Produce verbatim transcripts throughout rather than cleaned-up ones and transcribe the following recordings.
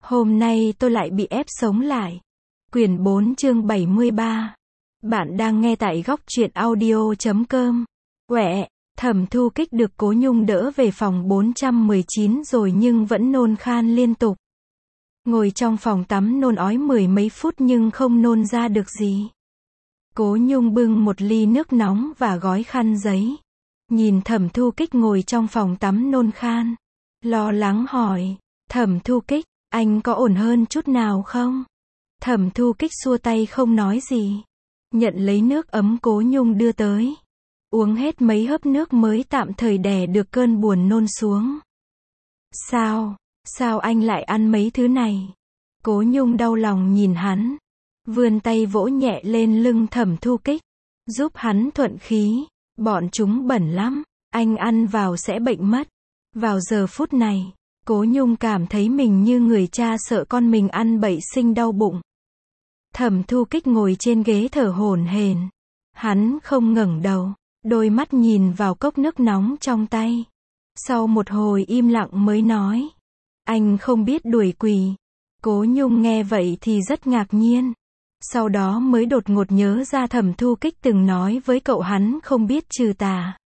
Hôm nay tôi lại bị ép sống lại. Quyển bốn chương bảy mươi ba. Bạn đang nghe tại góc truyện audio chấm com. Quẹ, Thẩm Thu Kích được Cố Nhung đỡ về phòng bốn trăm mười chín rồi nhưng vẫn nôn khan liên tục. Ngồi trong phòng tắm nôn ói mười mấy phút nhưng không nôn ra được gì. Cố Nhung bưng một ly nước nóng và gói khăn giấy. Nhìn Thẩm Thu Kích ngồi trong phòng tắm nôn khan. Lo lắng hỏi, Thẩm Thu Kích, anh có ổn hơn chút nào không? Thẩm Thu Kích xua tay không nói gì. Nhận lấy nước ấm Cố Nhung đưa tới. Uống hết mấy hớp nước mới tạm thời đè được cơn buồn nôn xuống. Sao? Sao anh lại ăn mấy thứ này? Cố Nhung đau lòng nhìn hắn. Vươn tay vỗ nhẹ lên lưng Thẩm Thu Kích. Giúp hắn thuận khí. Bọn chúng bẩn lắm. Anh ăn vào sẽ bệnh mất. Vào giờ phút này, Cố Nhung cảm thấy mình như người cha sợ con mình ăn bậy sinh đau bụng. Thẩm Thu Kích ngồi trên ghế thở hổn hển. Hắn không ngẩng đầu, đôi mắt nhìn vào cốc nước nóng trong tay. Sau một hồi im lặng mới nói, anh không biết đuổi quỷ. Cố Nhung nghe vậy thì rất ngạc nhiên. Sau đó mới đột ngột nhớ ra Thẩm Thu Kích từng nói với cậu hắn không biết trừ tà,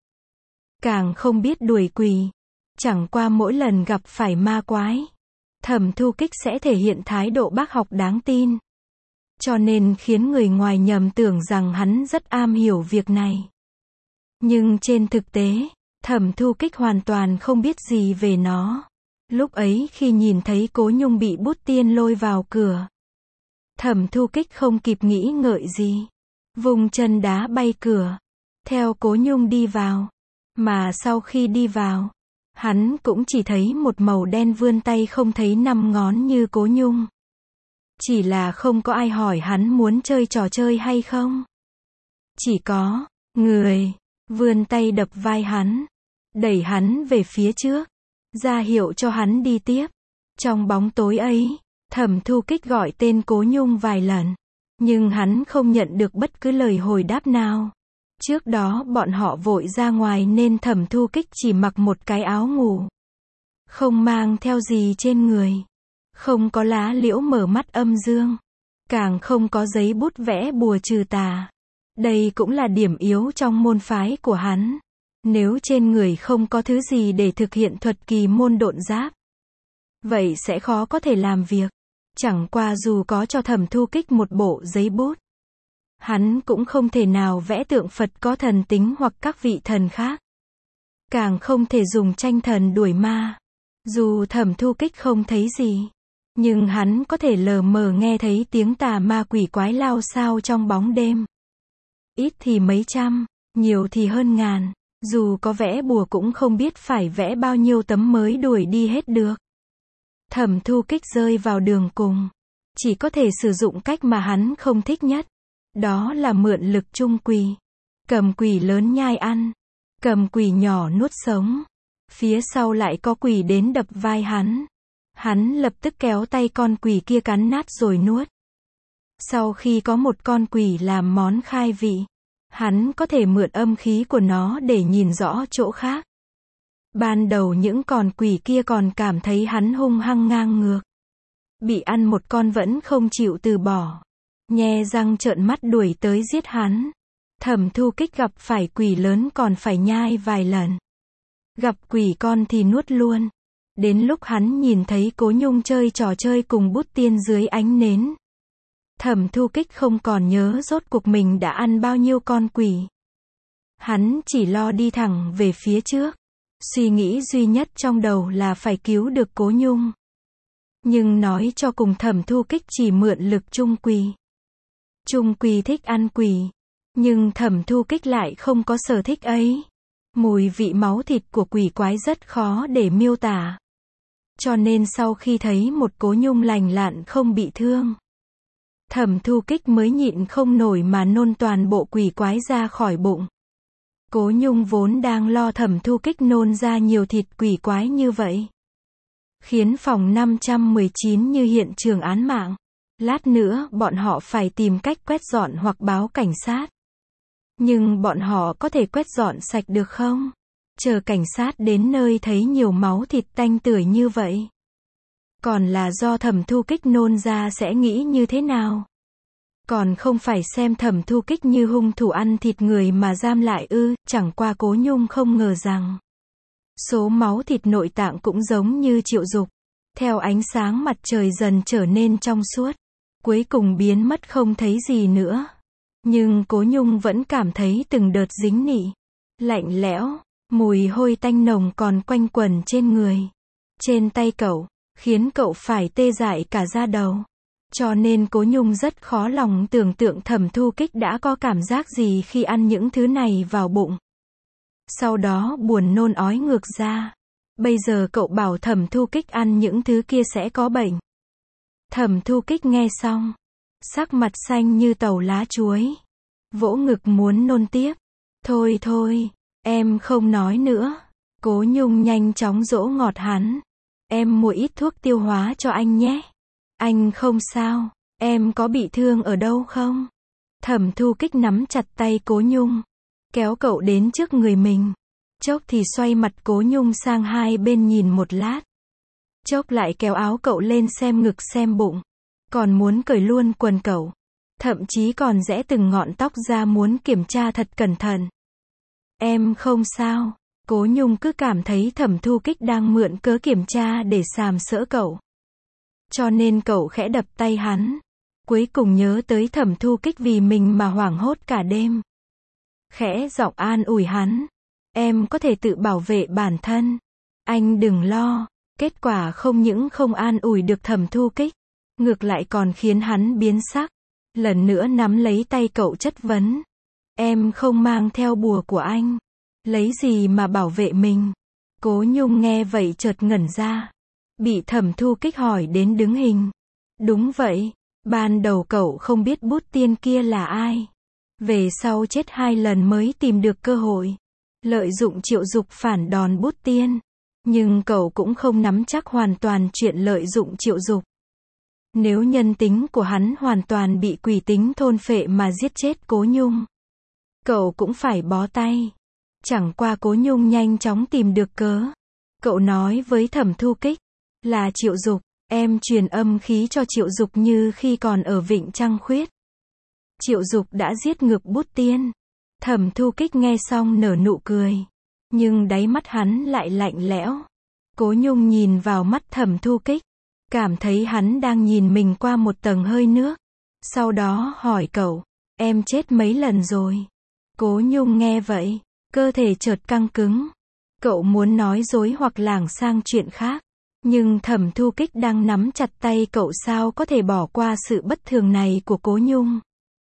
càng không biết đuổi quỷ. Chẳng qua mỗi lần gặp phải ma quái, Thẩm Thu Kích sẽ thể hiện thái độ bác học đáng tin. Cho nên khiến người ngoài nhầm tưởng rằng hắn rất am hiểu việc này. Nhưng trên thực tế, Thẩm Thu Kích hoàn toàn không biết gì về nó. Lúc ấy khi nhìn thấy Cố Nhung bị Bút Tiên lôi vào cửa, Thẩm Thu Kích không kịp nghĩ ngợi gì, vùng chân đá bay cửa, theo Cố Nhung đi vào. Mà sau khi đi vào, hắn cũng chỉ thấy một màu đen vươn tay không thấy năm ngón như Cố Nhung. Chỉ là không có ai hỏi hắn muốn chơi trò chơi hay không. Chỉ có người vươn tay đập vai hắn, đẩy hắn về phía trước, ra hiệu cho hắn đi tiếp. Trong bóng tối ấy, Thẩm Thu Kích gọi tên Cố Nhung vài lần, nhưng hắn không nhận được bất cứ lời hồi đáp nào. Trước đó bọn họ vội ra ngoài nên Thẩm Thu Kích chỉ mặc một cái áo ngủ, không mang theo gì trên người, không có lá liễu mở mắt âm dương, càng không có giấy bút vẽ bùa trừ tà. Đây cũng là điểm yếu trong môn phái của hắn. Nếu trên người không có thứ gì để thực hiện thuật kỳ môn độn giáp, vậy sẽ khó có thể làm việc. Chẳng qua dù có cho Thẩm Thu Kích một bộ giấy bút, hắn cũng không thể nào vẽ tượng Phật có thần tính hoặc các vị thần khác. Càng không thể dùng tranh thần đuổi ma. Dù Thẩm Thu Kích không thấy gì, nhưng hắn có thể lờ mờ nghe thấy tiếng tà ma quỷ quái lao xao trong bóng đêm. Ít thì mấy trăm, nhiều thì hơn ngàn. Dù có vẽ bùa cũng không biết phải vẽ bao nhiêu tấm mới đuổi đi hết được. Thẩm Thu Kích rơi vào đường cùng. Chỉ có thể sử dụng cách mà hắn không thích nhất. Đó là mượn lực chung quỷ. Cầm quỷ lớn nhai ăn, cầm quỷ nhỏ nuốt sống. Phía sau lại có quỷ đến đập vai hắn. Hắn lập tức kéo tay con quỷ kia cắn nát rồi nuốt. Sau khi có một con quỷ làm món khai vị, hắn có thể mượn âm khí của nó để nhìn rõ chỗ khác. Ban đầu những con quỷ kia còn cảm thấy hắn hung hăng ngang ngược. Bị ăn một con vẫn không chịu từ bỏ, nhe răng trợn mắt đuổi tới giết hắn. Thẩm Thu Kích gặp phải quỷ lớn còn phải nhai vài lần. Gặp quỷ con thì nuốt luôn. Đến lúc hắn nhìn thấy Cố Nhung chơi trò chơi cùng Bút Tiên dưới ánh nến, Thẩm Thu Kích không còn nhớ rốt cuộc mình đã ăn bao nhiêu con quỷ. Hắn chỉ lo đi thẳng về phía trước. Suy nghĩ duy nhất trong đầu là phải cứu được Cố Nhung. Nhưng nói cho cùng Thẩm Thu Kích chỉ mượn lực chung quỷ. Chung quỷ thích ăn quỷ, nhưng Thẩm Thu Kích lại không có sở thích ấy. Mùi vị máu thịt của quỷ quái rất khó để miêu tả. Cho nên sau khi thấy một Cố Nhung lành lặn không bị thương, Thẩm Thu Kích mới nhịn không nổi mà nôn toàn bộ quỷ quái ra khỏi bụng. Cố Nhung vốn đang lo Thẩm Thu Kích nôn ra nhiều thịt quỷ quái như vậy, khiến phòng năm trăm mười chín như hiện trường án mạng. Lát nữa bọn họ phải tìm cách quét dọn hoặc báo cảnh sát. Nhưng bọn họ có thể quét dọn sạch được không? Chờ cảnh sát đến nơi thấy nhiều máu thịt tanh tưởi như vậy, Còn là do Thẩm Thu Kích nôn ra sẽ nghĩ như thế nào? Còn không phải xem Thẩm Thu Kích như hung thủ ăn thịt người mà giam lại ư? Chẳng qua Cố Nhung không ngờ rằng số máu thịt nội tạng cũng giống như Triệu Dục, theo ánh sáng mặt trời dần trở nên trong suốt, cuối cùng biến mất không thấy gì nữa. Nhưng Cố Nhung vẫn cảm thấy từng đợt dính nị, lạnh lẽo, mùi hôi tanh nồng còn quanh quẩn trên người, trên tay cậu, khiến cậu phải tê dại cả da đầu. Cho nên Cố Nhung rất khó lòng tưởng tượng Thẩm Thu Kích đã có cảm giác gì khi ăn những thứ này vào bụng. Sau đó buồn nôn ói ngược ra. Bây giờ cậu bảo Thẩm Thu Kích ăn những thứ kia sẽ có bệnh. Thẩm Thu Kích nghe xong, sắc mặt xanh như tàu lá chuối, vỗ ngực muốn nôn tiếp. Thôi thôi, em không nói nữa. Cố Nhung nhanh chóng dỗ ngọt hắn. Em mua ít thuốc tiêu hóa cho anh nhé. Anh không sao, em có bị thương ở đâu không? Thẩm Thu Kích nắm chặt tay Cố Nhung, kéo cậu đến trước người mình. Chốc thì xoay mặt Cố Nhung sang hai bên nhìn một lát. Chốc lại kéo áo cậu lên xem ngực xem bụng. Còn muốn cởi luôn quần cậu. Thậm chí còn rẽ từng ngọn tóc ra muốn kiểm tra thật cẩn thận. Em không sao. Cố Nhung cứ cảm thấy Thẩm Thu Kích đang mượn cớ kiểm tra để sàm sỡ cậu. Cho nên cậu khẽ đập tay hắn. Cuối cùng nhớ tới Thẩm Thu Kích vì mình mà hoảng hốt cả đêm. Khẽ giọng an ủi hắn. Em có thể tự bảo vệ bản thân. Anh đừng lo. Kết quả không những không an ủi được Thẩm Thu Kích, ngược lại còn khiến hắn biến sắc. Lần nữa nắm lấy tay cậu chất vấn. Em không mang theo bùa của anh. Lấy gì mà bảo vệ mình? Cố Nhung nghe vậy chợt ngẩn ra. Bị Thẩm Thu Kích hỏi đến đứng hình. Đúng vậy, ban đầu cậu không biết bút tiên kia là ai. Về sau chết hai lần mới tìm được cơ hội. Lợi dụng Triệu Dục phản đòn bút tiên. Nhưng cậu cũng không nắm chắc hoàn toàn chuyện lợi dụng Triệu Dục. Nếu nhân tính của hắn hoàn toàn bị quỷ tính thôn phệ mà giết chết Cố Nhung, cậu cũng phải bó tay. Chẳng qua Cố Nhung nhanh chóng tìm được cớ. Cậu nói với Thẩm Thu Kích, là Triệu Dục, em truyền âm khí cho Triệu Dục như khi còn ở Vịnh Trăng Khuyết. Triệu Dục đã giết ngược bút tiên. Thẩm Thu Kích nghe xong nở nụ cười. Nhưng đáy mắt hắn lại lạnh lẽo. Cố Nhung nhìn vào mắt Thẩm Thu Kích, cảm thấy hắn đang nhìn mình qua một tầng hơi nước. Sau đó hỏi cậu, em chết mấy lần rồi? Cố Nhung nghe vậy, cơ thể chợt căng cứng. Cậu muốn nói dối hoặc lảng sang chuyện khác. Nhưng Thẩm Thu Kích đang nắm chặt tay cậu, sao có thể bỏ qua sự bất thường này của Cố Nhung.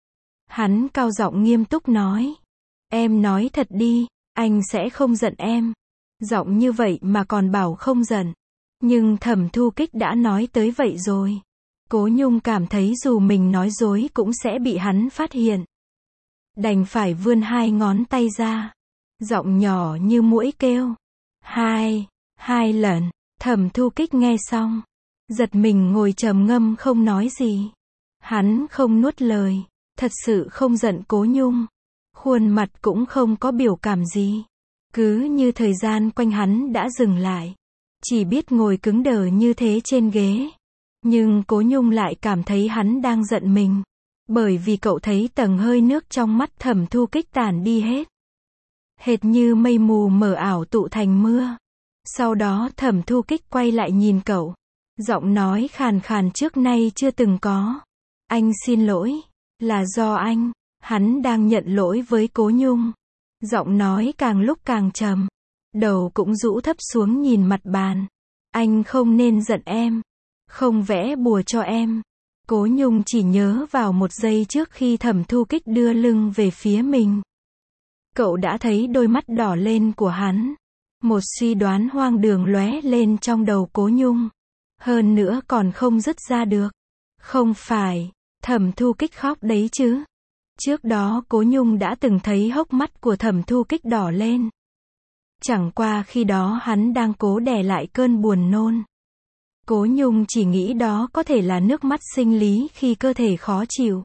Hắn cao giọng nghiêm túc nói. Em nói thật đi, anh sẽ không giận em. Giọng như vậy mà còn bảo không giận. Nhưng Thẩm Thu Kích đã nói tới vậy rồi. Cố Nhung cảm thấy dù mình nói dối cũng sẽ bị hắn phát hiện. Đành phải vươn hai ngón tay ra. Giọng nhỏ như muỗi kêu. Hai, hai lần. Thẩm Thu Kích nghe xong, giật mình ngồi trầm ngâm không nói gì. Hắn không nuốt lời, thật sự không giận Cố Nhung. Khuôn mặt cũng không có biểu cảm gì. Cứ như thời gian quanh hắn đã dừng lại. Chỉ biết ngồi cứng đờ như thế trên ghế. Nhưng Cố Nhung lại cảm thấy hắn đang giận mình. Bởi vì cậu thấy tầng hơi nước trong mắt Thẩm Thu Kích tản đi hết. Hệt như mây mù mờ ảo tụ thành mưa. Sau đó Thẩm Thu Kích quay lại nhìn cậu. Giọng nói khàn khàn trước nay chưa từng có. Anh xin lỗi. Là do anh. Hắn đang nhận lỗi với Cố Nhung. Giọng nói càng lúc càng trầm. Đầu cũng rũ thấp xuống nhìn mặt bàn. Anh không nên giận em. Không vẽ bùa cho em. Cố Nhung chỉ nhớ vào một giây trước khi Thẩm Thu Kích đưa lưng về phía mình. Cậu đã thấy đôi mắt đỏ lên của hắn. Một suy đoán hoang đường lóe lên trong đầu Cố Nhung. Hơn nữa còn không dứt ra được. Không phải, Thẩm Thu Kích khóc đấy chứ. Trước đó Cố Nhung đã từng thấy hốc mắt của Thẩm Thu Kích đỏ lên. Chẳng qua khi đó hắn đang cố đè lại cơn buồn nôn. Cố Nhung chỉ nghĩ đó có thể là nước mắt sinh lý khi cơ thể khó chịu.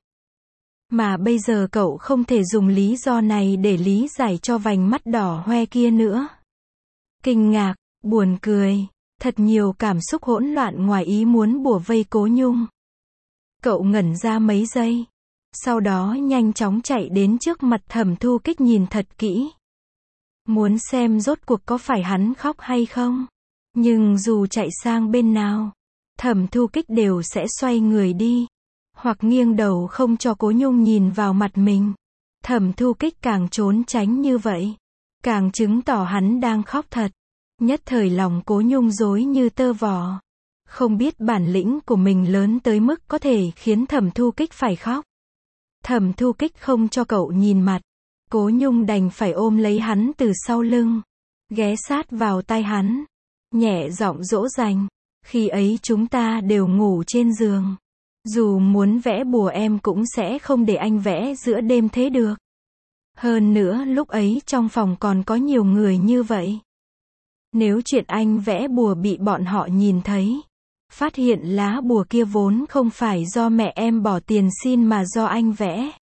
Mà bây giờ cậu không thể dùng lý do này để lý giải cho vành mắt đỏ hoe kia nữa. Kinh ngạc, buồn cười, Thật nhiều cảm xúc hỗn loạn ngoài ý muốn bủa vây Cố Nhung. Cậu ngẩn ra mấy giây. Sau đó nhanh chóng chạy đến trước mặt Thẩm Thu Kích nhìn thật kỹ. Muốn xem rốt cuộc có phải hắn khóc hay không. Nhưng dù chạy sang bên nào, Thẩm Thu Kích đều sẽ xoay người đi. Hoặc nghiêng đầu không cho Cố Nhung nhìn vào mặt mình. Thẩm Thu Kích càng trốn tránh như vậy, càng chứng tỏ hắn đang khóc thật. Nhất thời lòng Cố Nhung rối như tơ vò. Không biết bản lĩnh của mình lớn tới mức có thể khiến Thẩm Thu Kích phải khóc. Thẩm Thu Kích không cho cậu nhìn mặt. Cố Nhung đành phải ôm lấy hắn từ sau lưng, ghé sát vào tai hắn, nhẹ giọng dỗ dành. Khi ấy chúng ta đều ngủ trên giường. Dù muốn vẽ bùa em cũng sẽ không để anh vẽ giữa đêm thế được. Hơn nữa lúc ấy trong phòng còn có nhiều người như vậy. Nếu chuyện anh vẽ bùa bị bọn họ nhìn thấy, phát hiện lá bùa kia vốn không phải do mẹ em bỏ tiền xin mà do anh vẽ,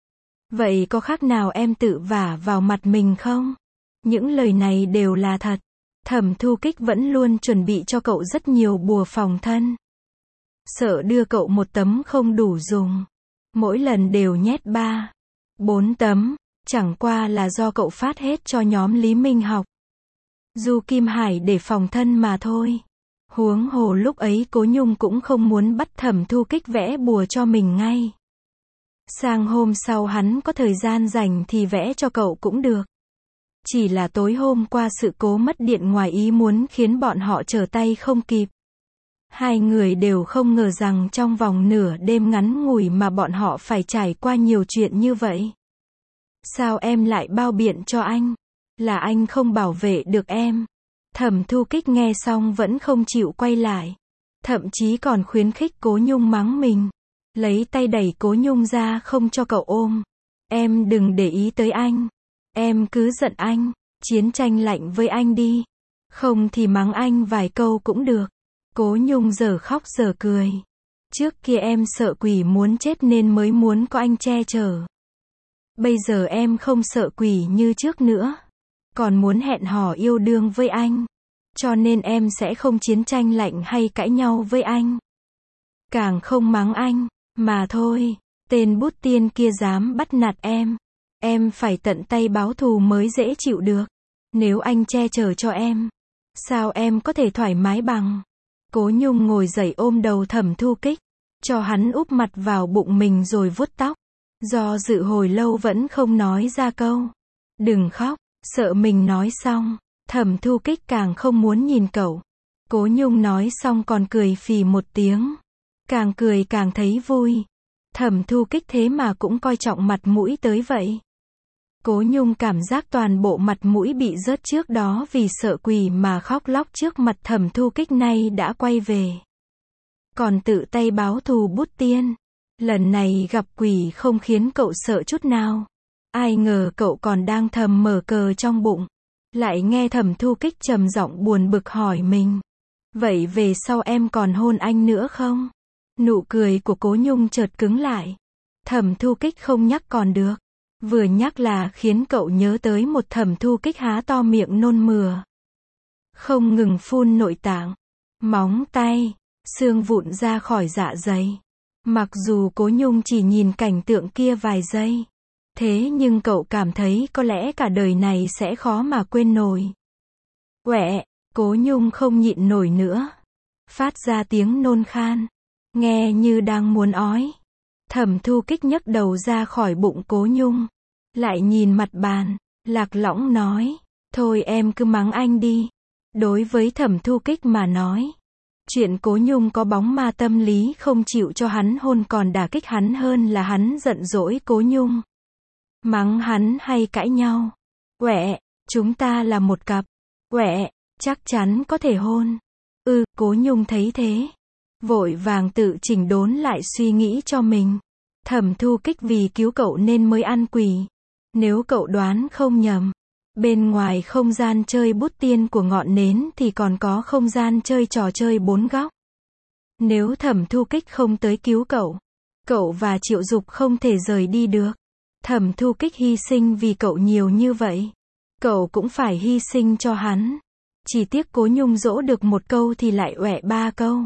vậy có khác nào em tự vả vào mặt mình không? Những lời này đều là thật. Thẩm Thu Kích vẫn luôn chuẩn bị cho cậu rất nhiều bùa phòng thân. Sợ đưa cậu một tấm không đủ dùng. Mỗi lần đều nhét ba, bốn tấm. Chẳng qua là do cậu phát hết cho nhóm Lý Minh học, Du Kim Hải để phòng thân mà thôi. Huống hồ lúc ấy Cố Nhung cũng không muốn bắt Thẩm Thu Kích vẽ bùa cho mình ngay. Sang hôm sau hắn có thời gian rảnh thì vẽ cho cậu cũng được. Chỉ là tối hôm qua sự cố mất điện ngoài ý muốn khiến bọn họ trở tay không kịp. Hai người đều không ngờ rằng trong vòng nửa đêm ngắn ngủi mà bọn họ phải trải qua nhiều chuyện như vậy. Sao em lại bao biện cho anh? Là anh không bảo vệ được em. Thẩm Thu Kích nghe xong vẫn không chịu quay lại. Thậm chí còn khuyến khích Cố Nhung mắng mình. Lấy tay đẩy Cố Nhung ra không cho cậu ôm. Em đừng để ý tới anh. Em cứ giận anh, chiến tranh lạnh với anh đi. Không thì mắng anh vài câu cũng được. Cố Nhung giờ khóc giờ cười. Trước kia em sợ quỷ muốn chết nên mới muốn có anh che chở. Bây giờ em không sợ quỷ như trước nữa. Còn muốn hẹn hò yêu đương với anh. Cho nên em sẽ không chiến tranh lạnh hay cãi nhau với anh. Càng không mắng anh. Mà thôi, tên bút tiên kia dám bắt nạt em. Em phải tận tay báo thù mới dễ chịu được. Nếu anh che chở cho em, sao em có thể thoải mái bằng? Cố Nhung ngồi dậy ôm đầu Thẩm Thu Kích, cho hắn úp mặt vào bụng mình rồi vuốt tóc. Do dự hồi lâu vẫn không nói ra câu. Đừng khóc, sợ mình nói xong. Thẩm Thu Kích càng không muốn nhìn cậu. Cố Nhung nói xong còn cười phì một tiếng. Càng cười càng thấy vui. Thẩm Thu Kích thế mà cũng coi trọng mặt mũi tới vậy. Cố Nhung cảm giác toàn bộ mặt mũi bị rớt trước đó vì sợ quỷ mà khóc lóc trước mặt Thẩm Thu Kích nay đã quay về. Còn tự tay báo thù bút tiên. Lần này gặp quỷ không khiến cậu sợ chút nào. Ai ngờ cậu còn đang thầm mở cờ trong bụng. Lại nghe Thẩm Thu Kích trầm giọng buồn bực hỏi mình. Vậy về sau em còn hôn anh nữa không? Nụ cười của Cố Nhung chợt cứng lại. Thẩm Thu Kích không nhắc còn được. Vừa nhắc là khiến cậu nhớ tới một Thẩm Thu Kích há to miệng nôn mửa. Không ngừng phun nội tạng, móng tay, xương vụn ra khỏi dạ dày. Mặc dù Cố Nhung chỉ nhìn cảnh tượng kia vài giây. Thế nhưng cậu cảm thấy có lẽ cả đời này sẽ khó mà quên nổi. Quẹ, Cố Nhung không nhịn nổi nữa. Phát ra tiếng nôn khan. Nghe như đang muốn ói. Thẩm Thu Kích nhấc đầu ra khỏi bụng Cố Nhung. Lại nhìn mặt bàn. Lạc lõng nói. Thôi em cứ mắng anh đi. Đối với Thẩm Thu Kích mà nói. Chuyện Cố Nhung có bóng ma tâm lý không chịu cho hắn hôn còn đả kích hắn hơn là hắn giận dỗi Cố Nhung. Mắng hắn hay cãi nhau. Quẹ, chúng ta là một cặp. Quẹ, chắc chắn có thể hôn. Ừ, Cố Nhung thấy thế. Vội vàng tự chỉnh đốn lại suy nghĩ cho mình. Thẩm Thu Kích vì cứu cậu nên mới ăn quỷ. Nếu cậu đoán không nhầm, bên ngoài không gian chơi bút tiên của ngọn nến thì còn có không gian chơi trò chơi bốn góc. Nếu Thẩm Thu Kích không tới cứu cậu, cậu và Triệu Dục không thể rời đi được. Thẩm Thu Kích hy sinh vì cậu nhiều như vậy, cậu cũng phải hy sinh cho hắn. Chỉ tiếc Cố Nhung dỗ được một câu thì lại oẹ ba câu.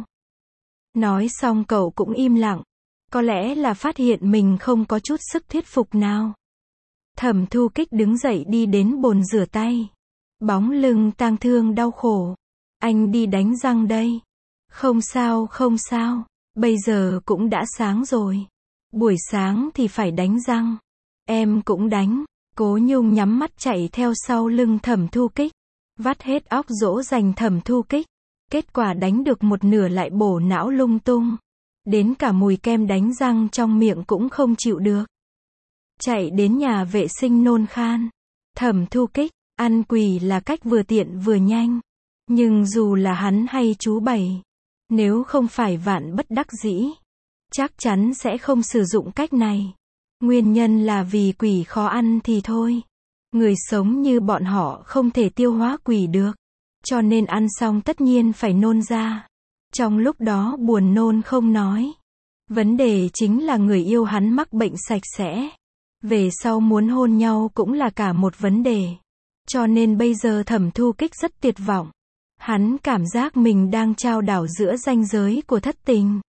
Nói xong cậu cũng im lặng. Có lẽ là phát hiện mình không có chút sức thuyết phục nào. Thẩm Thu Kích đứng dậy đi đến bồn rửa tay. Bóng lưng tang thương đau khổ. Anh đi đánh răng đây. Không sao không sao. Bây giờ cũng đã sáng rồi. Buổi sáng thì phải đánh răng. Em cũng đánh. Cố Nhung nhắm mắt chạy theo sau lưng Thẩm Thu Kích. Vắt hết óc dỗ dành Thẩm Thu Kích. Kết quả đánh được một nửa lại bổ não lung tung. Đến cả mùi kem đánh răng trong miệng cũng không chịu được. Chạy đến nhà vệ sinh nôn khan. Thẩm Thu Kích, ăn quỳ là cách vừa tiện vừa nhanh. Nhưng dù là hắn hay chú Bảy, nếu không phải vạn bất đắc dĩ, chắc chắn sẽ không sử dụng cách này. Nguyên nhân là vì quỷ khó ăn thì thôi. Người sống như bọn họ không thể tiêu hóa quỷ được. Cho nên ăn xong tất nhiên phải nôn ra. Trong lúc đó buồn nôn không nói. Vấn đề chính là người yêu hắn mắc bệnh sạch sẽ. Về sau muốn hôn nhau cũng là cả một vấn đề. Cho nên bây giờ Thẩm Thu Kích rất tuyệt vọng. Hắn cảm giác mình đang trao đảo giữa ranh giới của thất tình.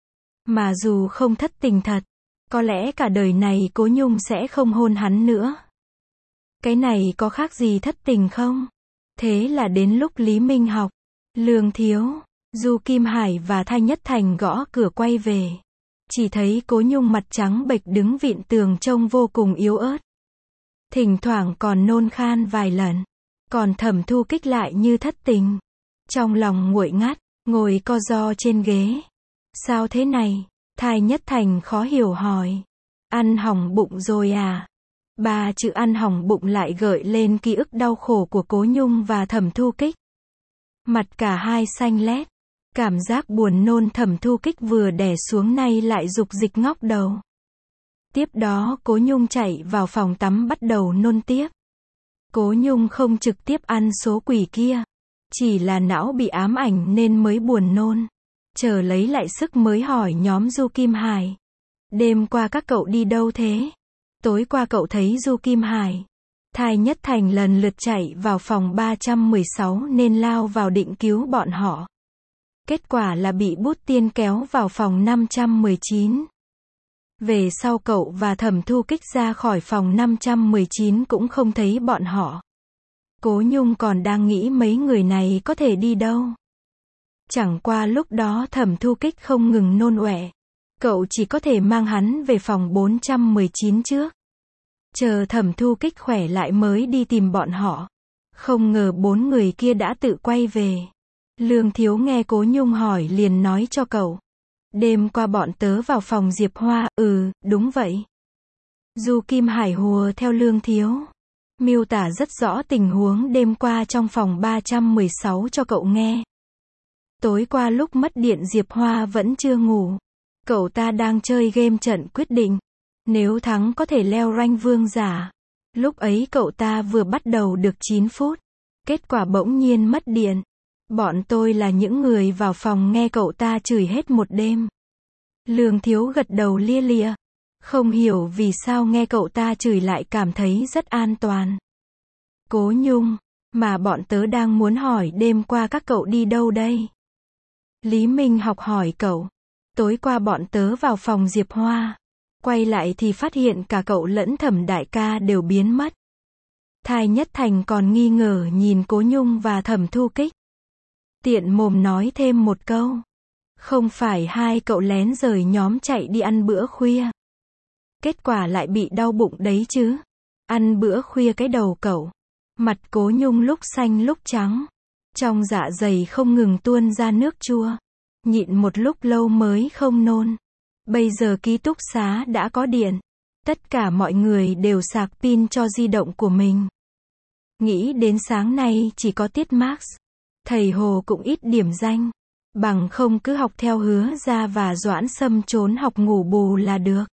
Mà dù không thất tình thật, có lẽ cả đời này Cố Nhung sẽ không hôn hắn nữa. Cái này có khác gì thất tình không? Thế là đến lúc Lý Minh Học, Lương Thiếu, Du Kim Hải và Thanh Nhất Thành gõ cửa quay về. Chỉ thấy Cố Nhung mặt trắng bệch đứng vịn tường trông vô cùng yếu ớt. Thỉnh thoảng còn nôn khan vài lần. Còn Thẩm Thu Kích lại như thất tình. Trong lòng nguội ngắt, ngồi co ro trên ghế. Sao thế này? Thanh Nhất Thành khó hiểu hỏi. Ăn hỏng bụng rồi à? Ba chữ ăn hỏng bụng lại gợi lên ký ức đau khổ của Cố Nhung và Thẩm Thu Kích. Mặt cả hai xanh lét. Cảm giác buồn nôn Thẩm Thu Kích vừa đè xuống nay lại dục dịch ngóc đầu. Tiếp đó Cố Nhung chạy vào phòng tắm bắt đầu nôn tiếp. Cố Nhung không trực tiếp ăn số quỷ kia. Chỉ là não bị ám ảnh nên mới buồn nôn. Chờ lấy lại sức mới hỏi nhóm Du Kim Hải. Đêm qua các cậu đi đâu thế? Tối qua cậu thấy Du Kim Hải, Thanh Nhất Thành lần lượt chạy vào phòng ba trăm mười sáu nên lao vào định cứu bọn họ. Kết quả là bị Bút Tiên kéo vào phòng năm trăm mười chín. Về sau cậu và Thẩm Thu Kích ra khỏi phòng năm trăm mười chín cũng không thấy bọn họ. Cố Nhung còn đang nghĩ mấy người này có thể đi đâu. Chẳng qua lúc đó Thẩm Thu Kích không ngừng nôn ọe. Cậu chỉ có thể mang hắn về phòng bốn trăm mười chín trước. Chờ Thẩm Thu Kích khỏe lại mới đi tìm bọn họ. Không ngờ bốn người kia đã tự quay về. Lương Thiếu nghe Cố Nhung hỏi liền nói cho cậu. Đêm qua bọn tớ vào phòng Diệp Hoa, ừ, đúng vậy. Du Kim Hải hùa theo Lương Thiếu. Miêu tả rất rõ tình huống đêm qua trong phòng ba trăm mười sáu cho cậu nghe. Tối qua lúc mất điện Diệp Hoa vẫn chưa ngủ. Cậu ta đang chơi game trận quyết định. Nếu thắng có thể leo rank vương giả. Lúc ấy cậu ta vừa bắt đầu được chín phút. Kết quả bỗng nhiên mất điện. Bọn tôi là những người vào phòng nghe cậu ta chửi hết một đêm. Lương Thiếu gật đầu lia lịa. Không hiểu vì sao nghe cậu ta chửi lại cảm thấy rất an toàn. Cố Nhung, mà bọn tớ đang muốn hỏi đêm qua các cậu đi đâu đây? Lý Minh Học hỏi cậu. Tối qua bọn tớ vào phòng Diệp Hoa. Quay lại thì phát hiện cả cậu lẫn Thẩm đại ca đều biến mất. Thanh Nhất Thành còn nghi ngờ nhìn Cố Nhung và Thẩm Thu Kích. Tiện mồm nói thêm một câu. Không phải hai cậu lén rời nhóm chạy đi ăn bữa khuya. Kết quả lại bị đau bụng đấy chứ. Ăn bữa khuya cái đầu cậu. Mặt Cố Nhung lúc xanh lúc trắng. Trong dạ dày không ngừng tuôn ra nước chua. Nhịn một lúc lâu mới không nôn. Bây giờ ký túc xá đã có điện. Tất cả mọi người đều sạc pin cho di động của mình. Nghĩ đến sáng nay chỉ có tiết Max. Thầy Hồ cũng ít điểm danh. Bằng không cứ học theo Hứa Ra và Doãn Sâm trốn học ngủ bù là được.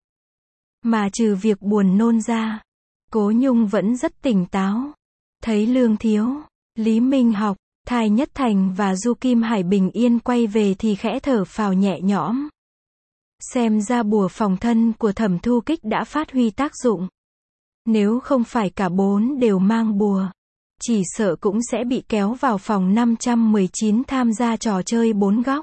Mà trừ việc buồn nôn ra, Cố Nhung vẫn rất tỉnh táo. Thấy Lương Thiếu, Lý Minh Học, Thanh Nhất Thành và Du Kim Hải bình yên quay về thì khẽ thở phào nhẹ nhõm. Xem ra bùa phòng thân của Thẩm Thu Kích đã phát huy tác dụng. Nếu không phải cả bốn đều mang bùa, chỉ sợ cũng sẽ bị kéo vào phòng năm trăm mười chín tham gia trò chơi bốn góc.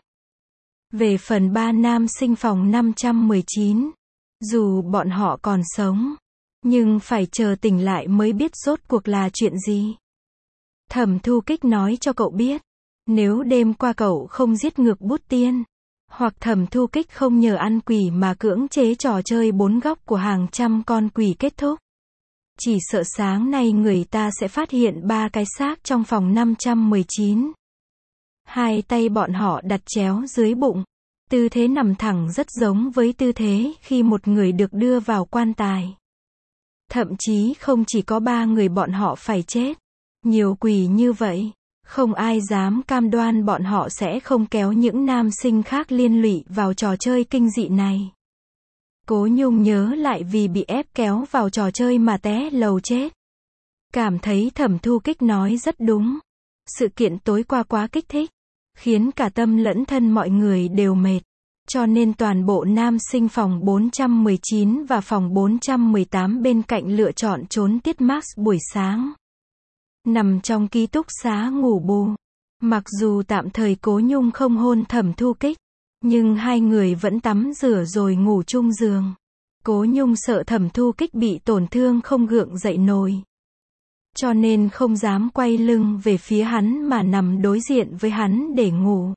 Về phần ba nam sinh phòng năm trăm mười chín, dù bọn họ còn sống, nhưng phải chờ tỉnh lại mới biết rốt cuộc là chuyện gì. Thẩm Thu Kích nói cho cậu biết, nếu đêm qua cậu không giết ngược Bút Tiên, hoặc Thẩm Thu Kích không nhờ ăn quỷ mà cưỡng chế trò chơi bốn góc của hàng trăm con quỷ kết thúc, chỉ sợ sáng nay người ta sẽ phát hiện ba cái xác trong phòng năm trăm mười chín. Hai tay bọn họ đặt chéo dưới bụng, tư thế nằm thẳng rất giống với tư thế khi một người được đưa vào quan tài. Thậm chí không chỉ có ba người bọn họ phải chết, nhiều quỷ như vậy, không ai dám cam đoan bọn họ sẽ không kéo những nam sinh khác liên lụy vào trò chơi kinh dị này. Cố Nhung nhớ lại vì bị ép kéo vào trò chơi mà té lầu chết. Cảm thấy Thẩm Thu Kích nói rất đúng. Sự kiện tối qua quá kích thích, khiến cả tâm lẫn thân mọi người đều mệt. Cho nên toàn bộ nam sinh phòng bốn trăm mười chín và phòng bốn trăm mười tám bên cạnh lựa chọn trốn tiết Max buổi sáng. Nằm trong ký túc xá ngủ bù. Mặc dù tạm thời Cố Nhung không hôn Thẩm Thu Kích, nhưng hai người vẫn tắm rửa rồi ngủ chung giường. Cố Nhung sợ Thẩm Thu Kích bị tổn thương không gượng dậy nổi, cho nên không dám quay lưng về phía hắn mà nằm đối diện với hắn để ngủ.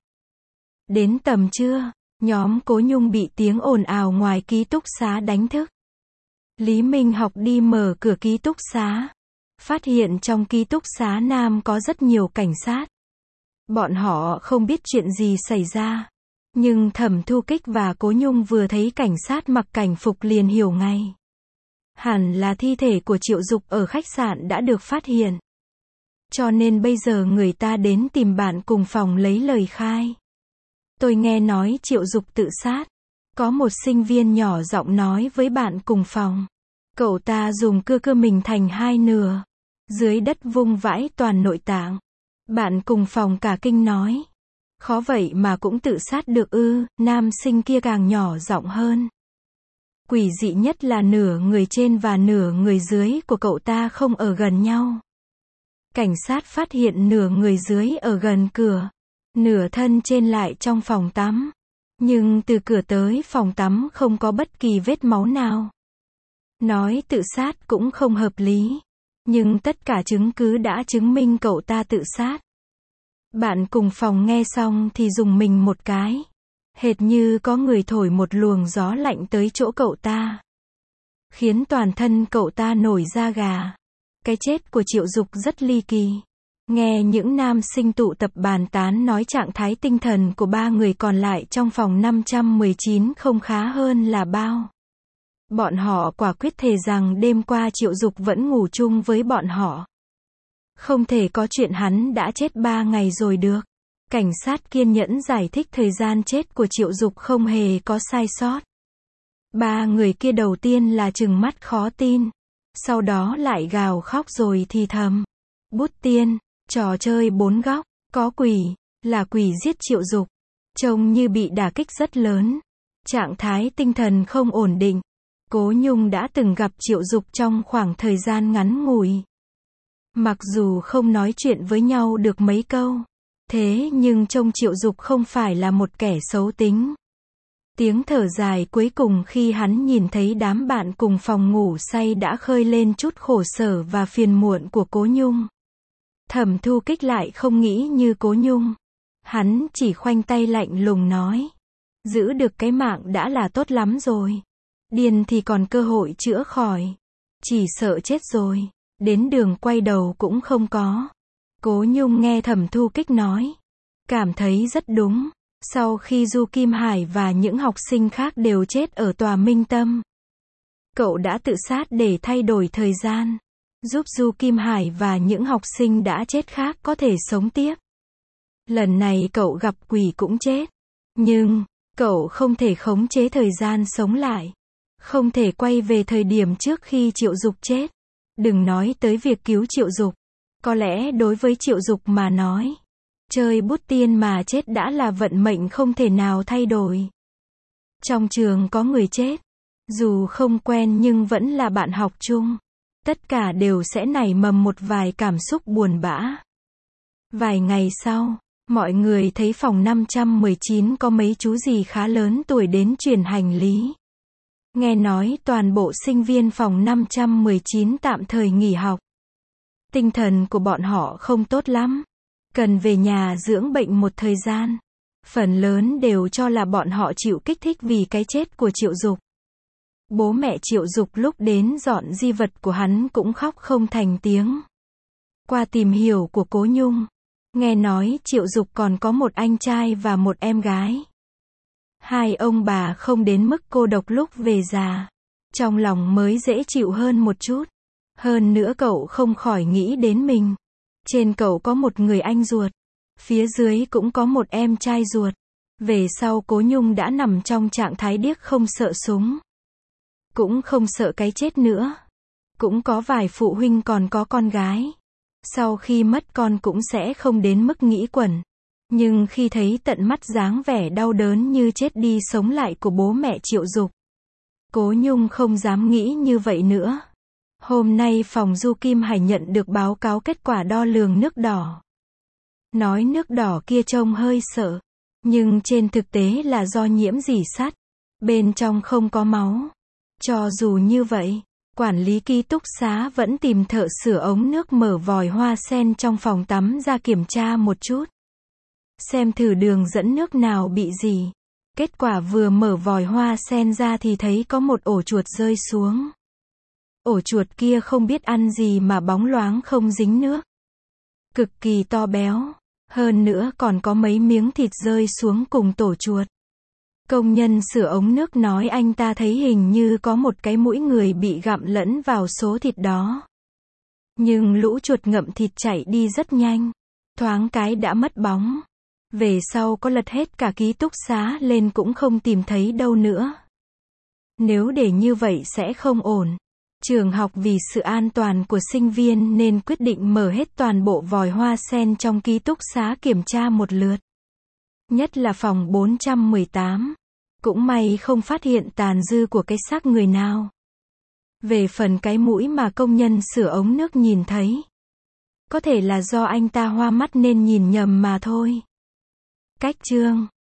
Đến tầm trưa, nhóm Cố Nhung bị tiếng ồn ào ngoài ký túc xá đánh thức. Lý Minh Học đi mở cửa ký túc xá, phát hiện trong ký túc xá nam có rất nhiều cảnh sát. Bọn họ không biết chuyện gì xảy ra, nhưng Thẩm Thu Kích và Cố Nhung vừa thấy cảnh sát mặc cảnh phục liền hiểu ngay. Hẳn là thi thể của Triệu Dục ở khách sạn đã được phát hiện. Cho nên bây giờ người ta đến tìm bạn cùng phòng lấy lời khai. Tôi nghe nói Triệu Dục tự sát. Có một sinh viên nhỏ giọng nói với bạn cùng phòng. Cậu ta dùng cưa cưa mình thành hai nửa. Dưới đất vung vãi toàn nội tạng. Bạn cùng phòng cả kinh nói. Khó vậy mà cũng tự sát được ư, nam sinh kia càng nhỏ giọng hơn. Quỷ dị nhất là nửa người trên và nửa người dưới của cậu ta không ở gần nhau. Cảnh sát phát hiện nửa người dưới ở gần cửa, nửa thân trên lại trong phòng tắm. Nhưng từ cửa tới phòng tắm không có bất kỳ vết máu nào. Nói tự sát cũng không hợp lý. Nhưng tất cả chứng cứ đã chứng minh cậu ta tự sát. Bạn cùng phòng nghe xong thì rùng mình một cái. Hệt như có người thổi một luồng gió lạnh tới chỗ cậu ta. Khiến toàn thân cậu ta nổi da gà. Cái chết của Triệu Dục rất ly kỳ. Nghe những nam sinh tụ tập bàn tán nói trạng thái tinh thần của ba người còn lại trong phòng năm trăm mười chín không khá hơn là bao. Bọn họ quả quyết thề rằng đêm qua Triệu Dục vẫn ngủ chung với bọn họ. Không thể có chuyện hắn đã chết ba ngày rồi được. Cảnh sát kiên nhẫn giải thích thời gian chết của Triệu Dục không hề có sai sót. Ba người kia đầu tiên là trừng mắt khó tin. Sau đó lại gào khóc rồi thì thầm. Bút Tiên, trò chơi bốn góc, có quỷ, là quỷ giết Triệu Dục. Trông như bị đả kích rất lớn. Trạng thái tinh thần không ổn định. Cố Nhung đã từng gặp Triệu Dục trong khoảng thời gian ngắn ngủi. Mặc dù không nói chuyện với nhau được mấy câu, thế nhưng trông Triệu Dục không phải là một kẻ xấu tính. Tiếng thở dài cuối cùng khi hắn nhìn thấy đám bạn cùng phòng ngủ say đã khơi lên chút khổ sở và phiền muộn của Cố Nhung. Thẩm Thu Kích lại không nghĩ như Cố Nhung. Hắn chỉ khoanh tay lạnh lùng nói. Giữ được cái mạng đã là tốt lắm rồi. Điên thì còn cơ hội chữa khỏi. Chỉ sợ chết rồi. Đến đường quay đầu cũng không có. Cố Nhung nghe Thẩm Thu Kích nói. Cảm thấy rất đúng. Sau khi Du Kim Hải và những học sinh khác đều chết ở tòa Minh Tâm, cậu đã tự sát để thay đổi thời gian. Giúp Du Kim Hải và những học sinh đã chết khác có thể sống tiếp. Lần này cậu gặp quỷ cũng chết. Nhưng, cậu không thể khống chế thời gian sống lại. Không thể quay về thời điểm trước khi Triệu Dục chết. Đừng nói tới việc cứu Triệu Dục. Có lẽ đối với Triệu Dục mà nói, chơi Bút Tiên mà chết đã là vận mệnh không thể nào thay đổi. Trong trường có người chết, dù không quen nhưng vẫn là bạn học chung. tất cả đều sẽ nảy mầm một vài cảm xúc buồn bã. Vài ngày sau, mọi người thấy phòng năm trăm mười chín có mấy chú gì khá lớn tuổi đến chuyển hành lý. Nghe nói toàn bộ sinh viên phòng năm trăm mười chín tạm thời nghỉ học. Tinh thần của bọn họ không tốt lắm. Cần về nhà dưỡng bệnh một thời gian. Phần lớn đều cho là bọn họ chịu kích thích vì cái chết của Triệu Dục. Bố mẹ Triệu Dục lúc đến dọn di vật của hắn cũng khóc không thành tiếng. Qua tìm hiểu của Cố Nhung, nghe nói Triệu Dục còn có một anh trai và một em gái. Hai ông bà không đến mức cô độc lúc về già. Trong lòng mới dễ chịu hơn một chút. Hơn nữa cậu không khỏi nghĩ đến mình. Trên cậu có một người anh ruột. Phía dưới cũng có một em trai ruột. Về sau Cố Nhung đã nằm trong trạng thái điếc không sợ súng. Cũng không sợ cái chết nữa. Cũng có vài phụ huynh còn có con gái. Sau khi mất con cũng sẽ không đến mức nghĩ quẩn. Nhưng khi thấy tận mắt dáng vẻ đau đớn như chết đi sống lại của bố mẹ Triệu Dục, Cố Nhung không dám nghĩ như vậy nữa. Hôm nay phòng Du Kim Hải nhận được báo cáo kết quả đo lường nước đỏ. Nói nước đỏ kia trông hơi sợ. Nhưng trên thực tế là do nhiễm rỉ sắt. Bên trong không có máu. Cho dù như vậy, quản lý ký túc xá vẫn tìm thợ sửa ống nước mở vòi hoa sen trong phòng tắm ra kiểm tra một chút. Xem thử đường dẫn nước nào bị gì. Kết quả vừa mở vòi hoa sen ra thì thấy có một ổ chuột rơi xuống. Ổ chuột kia không biết ăn gì mà bóng loáng không dính nước. Cực kỳ to béo. Hơn nữa còn có mấy miếng thịt rơi xuống cùng tổ chuột. Công nhân sửa ống nước nói anh ta thấy hình như có một cái mũi người bị gặm lẫn vào số thịt đó. Nhưng lũ chuột ngậm thịt chạy đi rất nhanh. Thoáng cái đã mất bóng. Về sau có lật hết cả ký túc xá lên cũng không tìm thấy đâu nữa. Nếu để như vậy sẽ không ổn. Trường học vì sự an toàn của sinh viên nên quyết định mở hết toàn bộ vòi hoa sen trong ký túc xá kiểm tra một lượt. Nhất là phòng bốn trăm mười tám. Cũng may không phát hiện tàn dư của cái xác người nào. Về phần cái mũi mà công nhân sửa ống nước nhìn thấy, có thể là do anh ta hoa mắt nên nhìn nhầm mà thôi. Cách chương